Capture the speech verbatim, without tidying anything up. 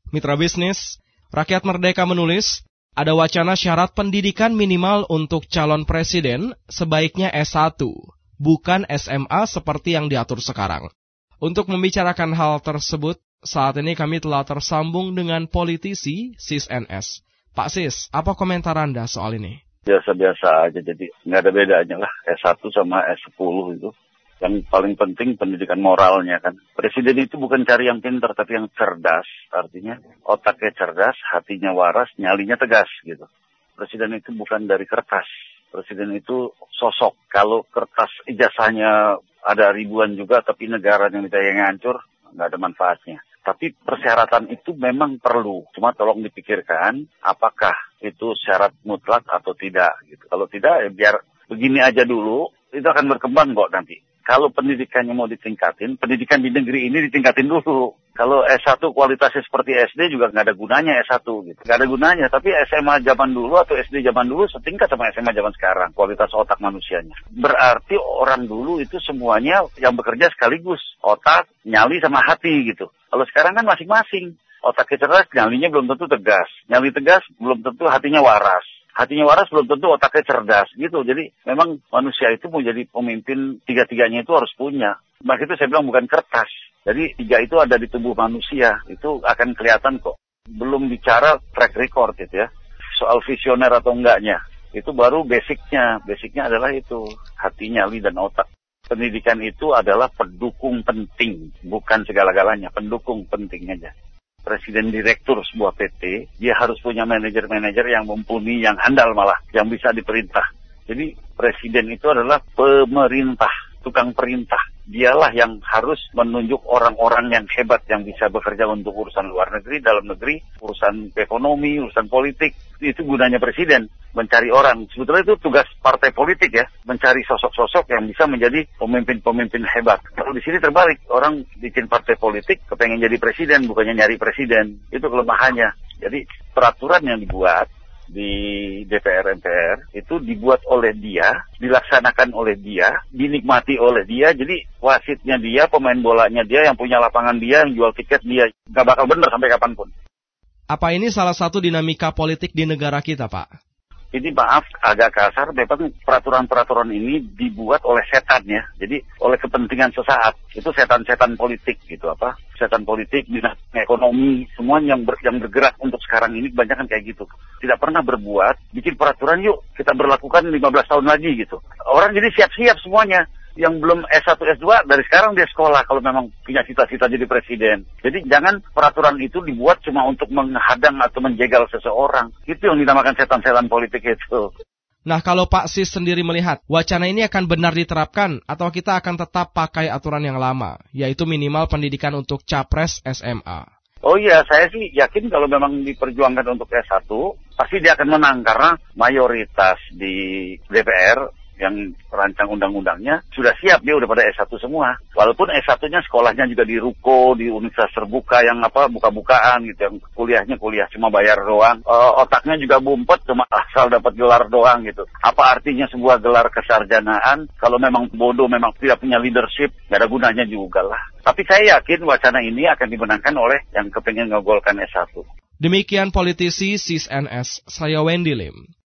Mitra bisnis, Rakyat Merdeka menulis, ada wacana syarat pendidikan minimal untuk calon presiden sebaiknya S satu, bukan S M A seperti yang diatur sekarang. Untuk membicarakan hal tersebut, saat ini kami telah tersambung dengan politisi Sis N S. Pak Sis, apa komentar Anda soal ini? Biasa-biasa aja, jadi nggak ada bedanya lah S satu sama S sepuluh itu. Yang paling penting pendidikan moralnya kan. Presiden itu bukan cari yang pintar, tapi yang cerdas. Artinya otaknya cerdas, hatinya waras, nyalinya tegas gitu. Presiden itu bukan dari kertas. Presiden itu sosok. Kalau kertas ijazahnya ada ribuan juga, tapi negara yang kita yang hancur, nggak ada manfaatnya. Tapi persyaratan itu memang perlu. Cuma tolong dipikirkan apakah itu syarat mutlak atau tidak. Gitu. Kalau tidak, ya biar begini aja dulu, itu akan berkembang kok nanti. Kalau pendidikannya mau ditingkatin, pendidikan di negeri ini ditingkatin dulu. Kalau S satu kualitasnya seperti S D juga nggak ada gunanya S satu gitu. Nggak ada gunanya, tapi S M A zaman dulu atau S D zaman dulu setingkat sama S M A zaman sekarang, kualitas otak manusianya. Berarti orang dulu itu semuanya yang bekerja sekaligus, otak, nyali sama hati gitu. Kalau sekarang kan masing-masing. Otaknya cerdas, nyalinya belum tentu tegas. Nyali tegas, belum tentu hatinya waras. Hatinya waras belum tentu otaknya cerdas gitu. Jadi memang manusia itu mau jadi pemimpin, tiga-tiganya itu harus punya. Maka itu saya bilang bukan kertas. Jadi tiga itu ada di tubuh manusia. Itu akan kelihatan kok. Belum bicara track record itu ya. Soal visioner atau enggaknya. Itu baru basicnya. Basicnya adalah itu. Hati, nyali, dan otak. Pendidikan itu adalah pendukung penting. Bukan segala-galanya. Pendukung penting aja. Presiden direktur sebuah P T, dia harus punya manajer-manajer yang mumpuni, yang handal malah, yang bisa diperintah. Jadi presiden itu adalah pemerintah, tukang perintah. Dialah yang harus menunjuk orang-orang yang hebat yang bisa bekerja untuk urusan luar negeri, dalam negeri, urusan ekonomi, urusan politik. Itu gunanya presiden, mencari orang. Sebetulnya itu tugas partai politik ya, mencari sosok-sosok yang bisa menjadi pemimpin-pemimpin hebat. Kalau di sini terbalik, orang bikin partai politik kepengen jadi presiden, bukannya nyari presiden. Itu kelemahannya. Jadi peraturan yang dibuat di D P R M P R itu dibuat oleh dia, dilaksanakan oleh dia, dinikmati oleh dia. Jadi wasitnya dia, pemain bolanya dia, yang punya lapangan dia, yang jual tiket dia. Gak bakal bener sampai kapanpun. Apa ini salah satu dinamika politik di negara kita, Pak? Ini maaf agak kasar, memang peraturan-peraturan ini dibuat oleh setan ya. Jadi oleh kepentingan sesaat. Itu setan-setan politik gitu apa? Setan politik, dinas ekonomi, semua yang ber, yang bergerak untuk sekarang ini kebanyakan kayak gitu. Tidak pernah berbuat, bikin peraturan yuk kita berlakukan lima belas tahun lagi gitu. Orang jadi siap-siap semuanya. Yang belum S satu, S dua, dari sekarang dia sekolah kalau memang punya cita-cita jadi presiden. Jadi jangan peraturan itu dibuat cuma untuk menghadang atau menjegal seseorang. Itu yang dinamakan setan-setan politik itu. Nah, kalau Pak Sis sendiri melihat, wacana ini akan benar diterapkan atau kita akan tetap pakai aturan yang lama, yaitu minimal pendidikan untuk capres S M A? Oh iya, saya sih yakin kalau memang diperjuangkan untuk S satu, pasti dia akan menang karena mayoritas di D P R yang perancang undang-undangnya sudah siap, dia udah pada S satu semua. Walaupun S satu-nya sekolahnya juga di ruko, di universitas terbuka yang apa buka-bukaan gitu, yang kuliahnya kuliah cuma bayar doang. E, otaknya juga bumpet cuma asal dapat gelar doang gitu. Apa artinya sebuah gelar kesarjanaan kalau memang bodoh, memang tidak punya leadership, gak ada gunanya juga lah. Tapi saya yakin wacana ini akan dimenangkan oleh yang kepengen ngegolkan S satu. Demikian politisi Sis N S, saya Wendy Lim.